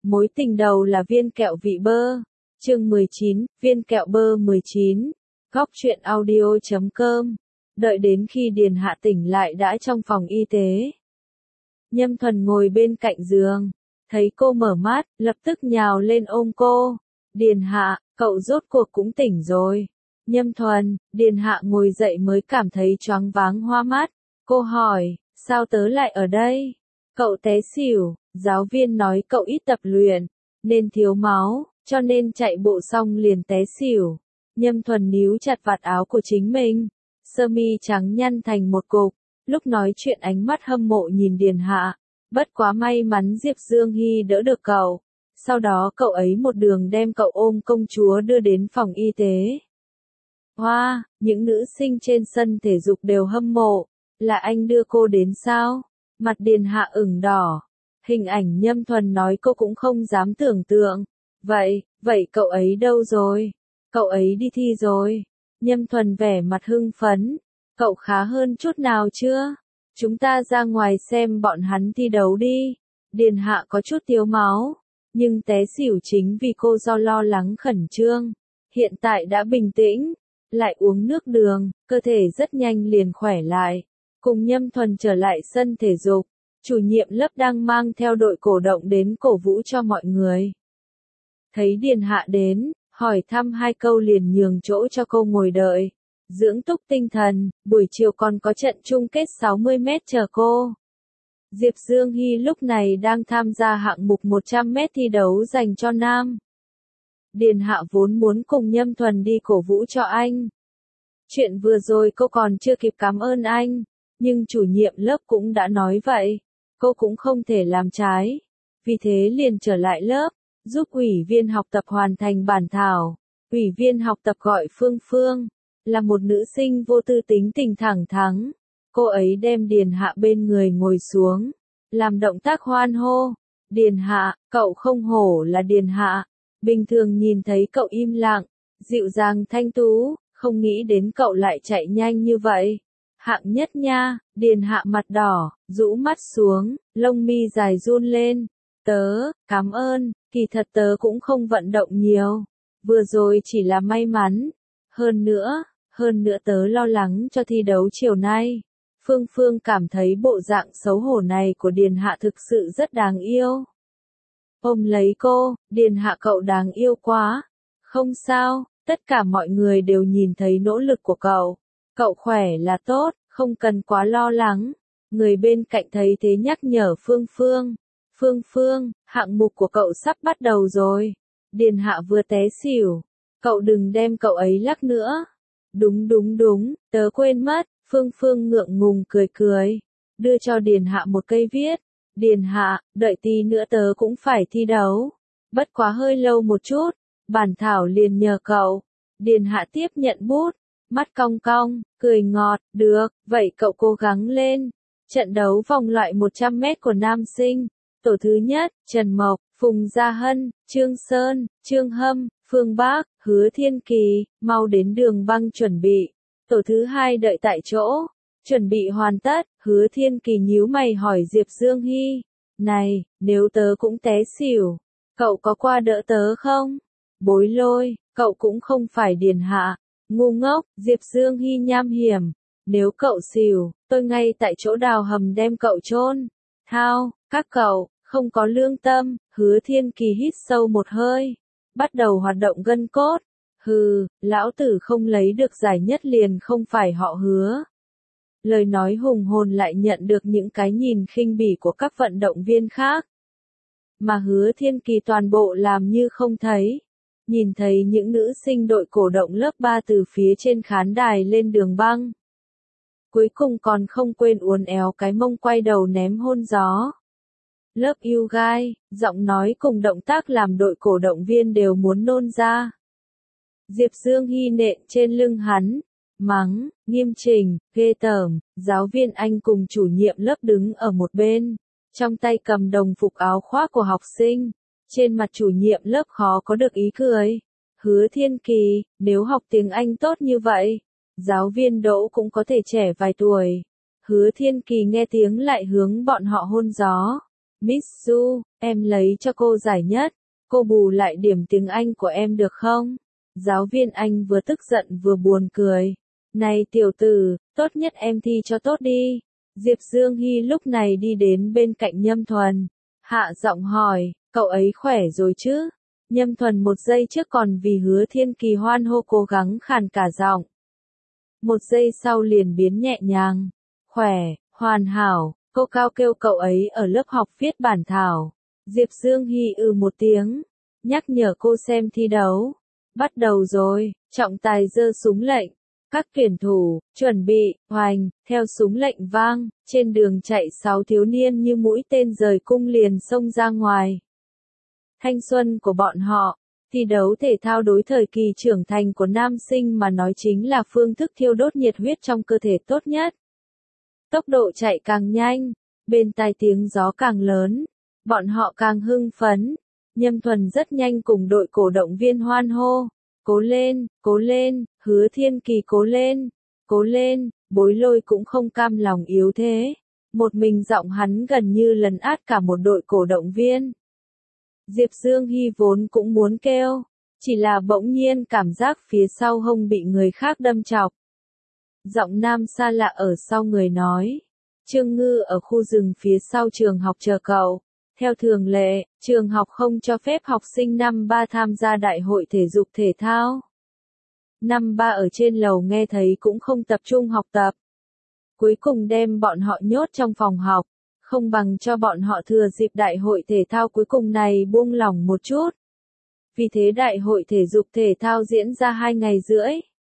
Mối tình đầu là viên kẹo vị bơ. Chương 19, viên kẹo bơ 19. Góc truyện audio.com. Đợi đến khi Điền Hạ tỉnh lại đã trong phòng y tế. Nhâm Thuần ngồi bên cạnh giường, thấy cô mở mắt, lập tức nhào lên ôm cô. Điền Hạ, cậu rốt cuộc cũng tỉnh rồi. Nhâm Thuần, Điền Hạ ngồi dậy mới cảm thấy choáng váng hoa mắt. Cô hỏi, sao tớ lại ở đây? Cậu té xỉu, giáo viên nói cậu ít tập luyện, nên thiếu máu, cho nên chạy bộ xong liền té xỉu. Nhâm Thuần níu chặt vạt áo của chính mình, sơ mi trắng nhăn thành một cục, lúc nói chuyện ánh mắt hâm mộ nhìn Điền Hạ. Bất quá may mắn Diệp Dương Hy đỡ được cậu, sau đó cậu ấy một đường đem cậu ôm công chúa đưa đến phòng y tế. Hoa, những nữ sinh trên sân thể dục đều hâm mộ, là anh đưa cô đến sao? Mặt Điền Hạ ửng đỏ, hình ảnh Nhâm Thuần nói cô cũng không dám tưởng tượng. Vậy cậu ấy đâu rồi? Cậu ấy đi thi rồi. Nhâm Thuần vẻ mặt hưng phấn, cậu khá hơn chút nào chưa? Chúng ta ra ngoài xem bọn hắn thi đấu đi. Điền Hạ có chút thiếu máu, nhưng té xỉu chính vì cô do lo lắng khẩn trương. Hiện tại đã bình tĩnh, lại uống nước đường, cơ thể rất nhanh liền khỏe lại. Cùng Nhâm Thuần trở lại sân thể dục, chủ nhiệm lớp đang mang theo đội cổ động đến cổ vũ cho mọi người. Thấy Điền Hạ đến, hỏi thăm hai câu liền nhường chỗ cho cô ngồi đợi. Dưỡng túc tinh thần, buổi chiều còn có trận chung kết 60 mét chờ cô. Diệp Dương Hy lúc này đang tham gia hạng mục 100 mét thi đấu dành cho nam. Điền Hạ vốn muốn cùng Nhâm Thuần đi cổ vũ cho anh. Chuyện vừa rồi cô còn chưa kịp cảm ơn anh, nhưng chủ nhiệm lớp cũng đã nói vậy, cô cũng không thể làm trái. Vì thế liền trở lại lớp, giúp ủy viên học tập hoàn thành bản thảo. Ủy viên học tập gọi Phương Phương, là một nữ sinh vô tư tính tình thẳng thắn. Cô ấy đem Điền Hạ bên người ngồi xuống, làm động tác hoan hô. Điền Hạ, cậu không hổ là Điền Hạ. Bình thường nhìn thấy cậu im lặng, dịu dàng thanh tú, không nghĩ đến cậu lại chạy nhanh như vậy. Hạng nhất nha. Điền Hạ mặt đỏ, rũ mắt xuống, lông mi dài run lên. Cảm ơn, kỳ thật tớ cũng không vận động nhiều. Vừa rồi chỉ là may mắn. Hơn nữa tớ lo lắng cho thi đấu chiều nay. Phương Phương cảm thấy bộ dạng xấu hổ này của Điền Hạ thực sự rất đáng yêu. Ôm lấy cô, Điền Hạ cậu đáng yêu quá. Không sao, tất cả mọi người đều nhìn thấy nỗ lực của cậu. Cậu khỏe là tốt, không cần quá lo lắng. Người bên cạnh thấy thế nhắc nhở Phương Phương. Phương Phương, hạng mục của cậu sắp bắt đầu rồi. Điền Hạ vừa té xỉu. Cậu đừng đem cậu ấy lắc nữa. Đúng, tớ quên mất. Phương Phương ngượng ngùng cười. Đưa cho Điền Hạ một cây viết. Điền Hạ, đợi tí nữa tớ cũng phải thi đấu. Bất quá hơi lâu một chút. Bản thảo liền nhờ cậu. Điền Hạ tiếp nhận bút. Mắt cong cong, cười ngọt, được, vậy cậu cố gắng lên. Trận đấu vòng loại 100 mét của nam sinh. Tổ thứ nhất, Trần Mộc, Phùng Gia Hân, Trương Sơn, Trương Hâm, Phương Bác, Hứa Thiên Kỳ, mau đến đường băng chuẩn bị. Tổ thứ hai đợi tại chỗ. Chuẩn bị hoàn tất, Hứa Thiên Kỳ nhíu mày hỏi Diệp Dương Hy. Này, nếu tớ cũng té xỉu, cậu có qua đỡ tớ không? Bối Lôi, cậu cũng không phải Điền Hạ. Ngu ngốc, Diệp Dương Hy nham hiểm. Nếu cậu xỉu, tôi ngay tại chỗ đào hầm đem cậu chôn. Thao, các cậu, không có lương tâm. Hứa Thiên Kỳ hít sâu một hơi, bắt đầu hoạt động gân cốt. Hừ, lão tử không lấy được giải nhất liền không phải họ Hứa. Lời nói hùng hồn lại nhận được những cái nhìn khinh bỉ của các vận động viên khác. Mà Hứa Thiên Kỳ toàn bộ làm như không thấy. Nhìn thấy những nữ sinh đội cổ động lớp 3 từ phía trên khán đài lên đường băng. Cuối cùng còn không quên uốn éo cái mông quay đầu ném hôn gió. Lớp yêu gai, giọng nói cùng động tác làm đội cổ động viên đều muốn nôn ra. Diệp Dương Hy nện trên lưng hắn, mắng, nghiêm chỉnh, ghê tởm. Giáo viên Anh cùng chủ nhiệm lớp đứng ở một bên, trong tay cầm đồng phục áo khoác của học sinh. Trên mặt chủ nhiệm lớp khó có được ý cười. Hứa Thiên Kỳ, nếu học tiếng Anh tốt như vậy, giáo viên Đỗ cũng có thể trẻ vài tuổi. Hứa Thiên Kỳ nghe tiếng lại hướng bọn họ hôn gió. Miss Du, em lấy cho cô giải nhất, cô bù lại điểm tiếng Anh của em được không? Giáo viên Anh vừa tức giận vừa buồn cười. Này tiểu tử, tốt nhất em thi cho tốt đi. Diệp Dương Hy lúc này đi đến bên cạnh Nhâm Thuần. Hạ giọng hỏi, cậu ấy khỏe rồi chứ? Nhâm Thuần một giây trước còn vì Hứa Thiên Kỳ hoan hô cố gắng khàn cả giọng. Một giây sau liền biến nhẹ nhàng. Khỏe, hoàn hảo, cô cao kêu cậu ấy ở lớp học viết bản thảo. Diệp Dương Hy một tiếng, nhắc nhở cô xem thi đấu. Bắt đầu rồi, trọng tài giơ súng lệnh. Các tuyển thủ, chuẩn bị, hoành, theo súng lệnh vang, trên đường chạy 6 thiếu niên như mũi tên rời cung liền xông ra ngoài. Thanh xuân của bọn họ, thi đấu thể thao đối thời kỳ trưởng thành của nam sinh mà nói chính là phương thức thiêu đốt nhiệt huyết trong cơ thể tốt nhất. Tốc độ chạy càng nhanh, bên tai tiếng gió càng lớn, bọn họ càng hưng phấn. Nhâm Thuần rất nhanh cùng đội cổ động viên hoan hô. Cố lên, Hứa Thiên Kỳ cố lên, Bối Lôi cũng không cam lòng yếu thế. Một mình giọng hắn gần như lấn át cả một đội cổ động viên. Diệp Dương Hy vốn cũng muốn kêu, chỉ là bỗng nhiên cảm giác phía sau hông bị người khác đâm chọc. Giọng nam xa lạ ở sau người nói, Trương Ngư ở khu rừng phía sau trường học chờ cậu. Theo thường lệ, trường học không cho phép học sinh năm 3 tham gia đại hội thể dục thể thao. Năm 3 ở trên lầu nghe thấy cũng không tập trung học tập. Cuối cùng đem bọn họ nhốt trong phòng học, không bằng cho bọn họ thừa dịp đại hội thể thao cuối cùng này buông lỏng một chút. Vì thế đại hội thể dục thể thao diễn ra 2 ngày rưỡi.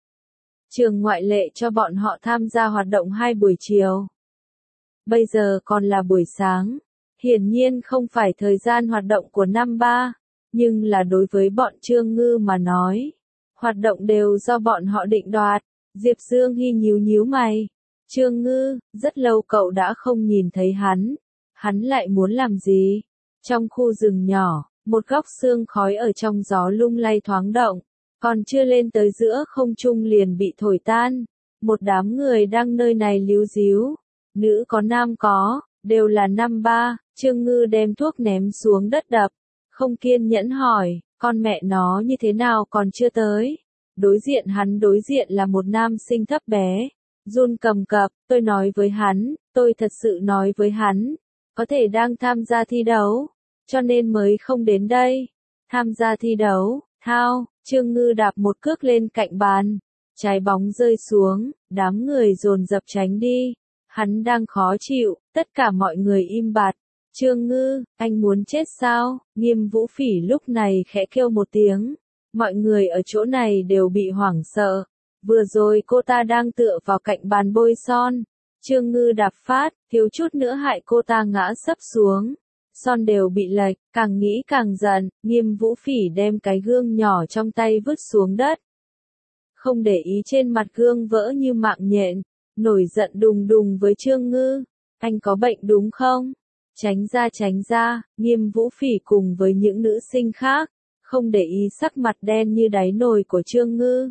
Trường ngoại lệ cho bọn họ tham gia hoạt động 2 buổi chiều. Bây giờ còn là buổi sáng. Hiển nhiên không phải thời gian hoạt động của năm 3, nhưng là đối với bọn Trương Ngư mà nói, hoạt động đều do bọn họ định đoạt. Diệp Dương Hy nhíu mày. Trương Ngư, rất lâu cậu đã không nhìn thấy hắn lại muốn làm gì? Trong khu rừng nhỏ, một góc sương khói ở trong gió lung lay thoáng động, còn chưa lên tới giữa không trung liền bị thổi tan. Một đám người đang nơi này líu díu, nữ có nam có, đều là năm 3. Trương Ngư đem thuốc ném xuống đất đập, không kiên nhẫn hỏi, con mẹ nó như thế nào còn chưa tới. Đối diện là một nam sinh thấp bé, run cầm cập, tôi thật sự nói với hắn, có thể đang tham gia thi đấu, cho nên mới không đến đây. Tham gia thi đấu, Trương Ngư đạp một cước lên cạnh bàn, trái bóng rơi xuống, đám người dồn dập tránh đi. Hắn đang khó chịu, tất cả mọi người im bặt. Trương Ngư, anh muốn chết sao? Nghiêm Vũ Phỉ lúc này khẽ kêu một tiếng. Mọi người ở chỗ này đều bị hoảng sợ. Vừa rồi cô ta đang tựa vào cạnh bàn bôi son. Trương Ngư đạp phát, thiếu chút nữa hại cô ta ngã sấp xuống. Son đều bị lệch, càng nghĩ càng giận. Nghiêm Vũ Phỉ đem cái gương nhỏ trong tay vứt xuống đất. Không để ý trên mặt gương vỡ như mạng nhện. Nổi giận đùng đùng với Trương Ngư. Anh có bệnh đúng không? Tránh ra, Nghiêm Vũ Phỉ cùng với những nữ sinh khác, không để ý sắc mặt đen như đáy nồi của Trương Ngư.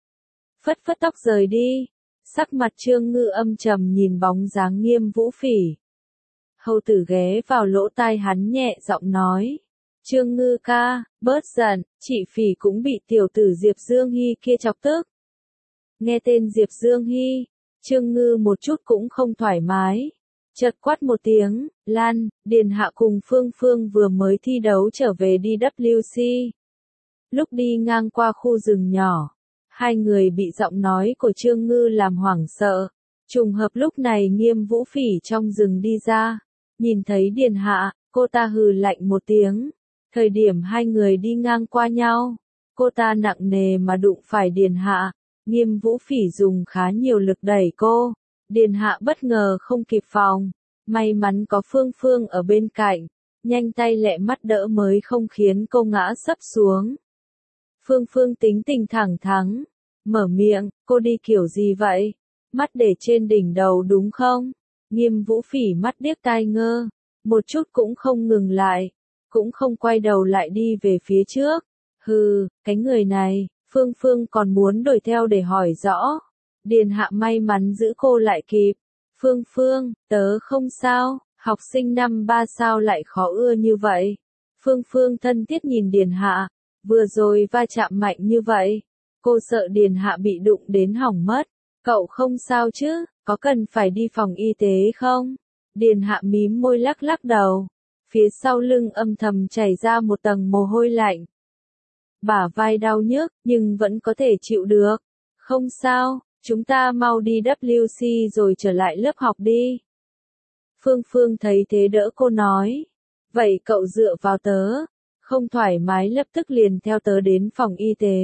Phất tóc rời đi, sắc mặt Trương Ngư âm trầm nhìn bóng dáng Nghiêm Vũ Phỉ. Hầu tử ghé vào lỗ tai hắn nhẹ giọng nói. Trương Ngư ca, bớt giận, chị Phỉ cũng bị tiểu tử Diệp Dương Hy kia chọc tức. Nghe tên Diệp Dương Hy, Trương Ngư một chút cũng không thoải mái. Chợt quát một tiếng, Lan, Điền Hạ cùng Phương Phương vừa mới thi đấu trở về DWC. Lúc đi ngang qua khu rừng nhỏ, hai người bị giọng nói của Trương Ngư làm hoảng sợ. Trùng hợp lúc này Nghiêm Vũ Phỉ trong rừng đi ra, nhìn thấy Điền Hạ, cô ta hừ lạnh một tiếng. Thời điểm hai người đi ngang qua nhau, cô ta nặng nề mà đụng phải Điền Hạ. Nghiêm Vũ Phỉ dùng khá nhiều lực đẩy cô. Điền Hạ bất ngờ không kịp phòng. May mắn có Phương Phương ở bên cạnh. Nhanh tay lẹ mắt đỡ mới không khiến cô ngã sấp xuống. Phương Phương tính tình thẳng thắn. Mở miệng, cô đi kiểu gì vậy? Mắt để trên đỉnh đầu đúng không? Nghiêm Vũ Phỉ mắt điếc tai ngơ. Một chút cũng không ngừng lại. Cũng không quay đầu lại đi về phía trước. Hừ, cái người này. Phương Phương còn muốn đuổi theo để hỏi rõ. Điền Hạ may mắn giữ cô lại kịp. Phương Phương, tớ không sao, Học sinh năm 3 sao lại khó ưa như vậy? Phương Phương thân thiết nhìn Điền Hạ, vừa rồi va chạm mạnh như vậy. Cô sợ Điền Hạ bị đụng đến hỏng mất. Cậu không sao chứ, có cần phải đi phòng y tế không? Điền Hạ mím môi lắc lắc đầu. Phía sau lưng âm thầm chảy ra một tầng mồ hôi lạnh. Bả vai đau nhức, nhưng vẫn có thể chịu được. Không sao, chúng ta mau đi WC rồi trở lại lớp học đi. Phương Phương thấy thế đỡ cô nói. Vậy cậu dựa vào tớ. Không thoải mái lập tức liền theo tớ đến phòng y tế.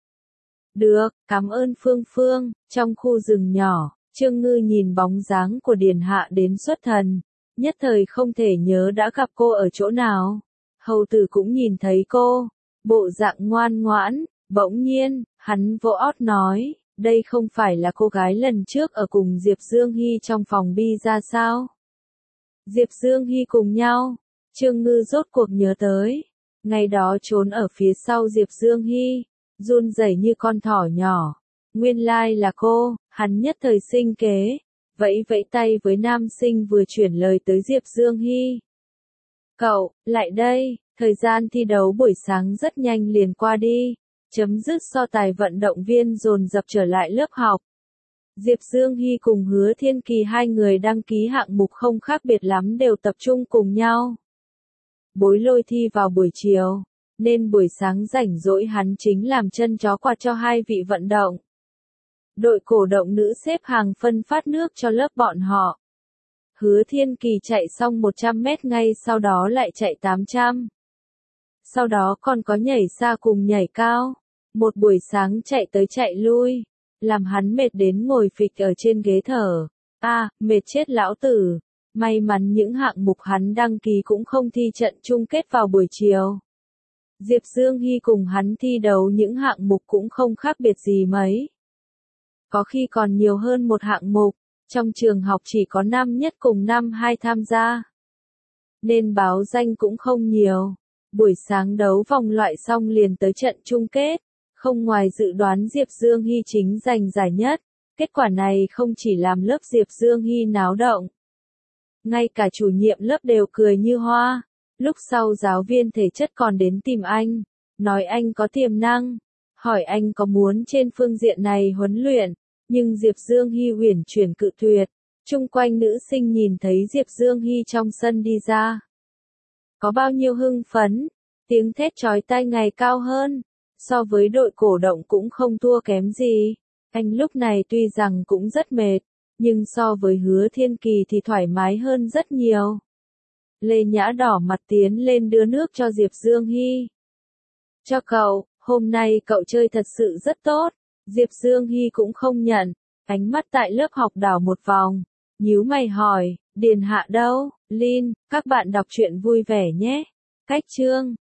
Được, cảm ơn Phương Phương. Trong khu rừng nhỏ, Trương Ngư nhìn bóng dáng của Điền Hạ đến xuất thần. Nhất thời không thể nhớ đã gặp cô ở chỗ nào. Hầu tử cũng nhìn thấy cô. Bộ dạng ngoan ngoãn. Bỗng nhiên, hắn vỗ ót nói. Đây không phải là cô gái lần trước ở cùng Diệp Dương Hy trong phòng bi ra sao? Diệp Dương Hy cùng nhau. Trương Ngư rốt cuộc nhớ tới. Ngày đó trốn ở phía sau Diệp Dương Hy. Run rẩy như con thỏ nhỏ. Nguyên lai là cô, hắn nhất thời sinh kế. Vẫy vẫy tay với nam sinh vừa chuyển lời tới Diệp Dương Hy. Cậu, lại đây, thời gian thi đấu buổi sáng rất nhanh liền qua đi. Chấm dứt so tài vận động viên dồn dập trở lại lớp học. Diệp Dương Hy cùng Hứa Thiên Kỳ hai người đăng ký hạng mục không khác biệt lắm đều tập trung cùng nhau. Bối Lôi thi vào buổi chiều, nên buổi sáng rảnh rỗi hắn chính làm chân chó quạt cho hai vị vận động. Đội cổ động nữ xếp hàng phân phát nước cho lớp bọn họ. Hứa Thiên Kỳ chạy xong 100 mét ngay sau đó lại chạy 800. Sau đó còn có nhảy xa cùng nhảy cao. Một buổi sáng chạy tới chạy lui, làm hắn mệt đến ngồi phịch ở trên ghế thở. Mệt chết lão tử. May mắn những hạng mục hắn đăng ký cũng không thi trận chung kết vào buổi chiều. Diệp Dương Hy cùng hắn thi đấu những hạng mục cũng không khác biệt gì mấy. Có khi còn nhiều hơn một hạng mục, trong trường học chỉ có năm nhất cùng năm hai tham gia. Nên báo danh cũng không nhiều. Buổi sáng đấu vòng loại xong liền tới trận chung kết. Không ngoài dự đoán Diệp Dương Hy chính giành giải nhất. Kết quả này không chỉ làm lớp Diệp Dương Hy náo động. Ngay cả chủ nhiệm lớp đều cười như hoa. Lúc sau giáo viên thể chất còn đến tìm anh. Nói anh có tiềm năng. Hỏi anh có muốn trên phương diện này huấn luyện. Nhưng Diệp Dương Hy uyển chuyển cự tuyệt. Chung quanh nữ sinh nhìn thấy Diệp Dương Hy trong sân đi ra. Có bao nhiêu hưng phấn. Tiếng thét chói tai ngày cao hơn. So với đội cổ động cũng không thua kém gì. Anh lúc này tuy rằng cũng rất mệt, nhưng so với Hứa Thiên Kỳ thì thoải mái hơn rất nhiều. Lê Nhã đỏ mặt tiến lên đưa nước cho Diệp Dương Hy. Cho cậu, hôm nay cậu chơi thật sự rất tốt. Diệp Dương Hy cũng không nhận, ánh mắt tại lớp học đảo một vòng. Nhíu mày hỏi, Điền Hạ đâu? Lin, các bạn đọc truyện vui vẻ nhé. Cách chương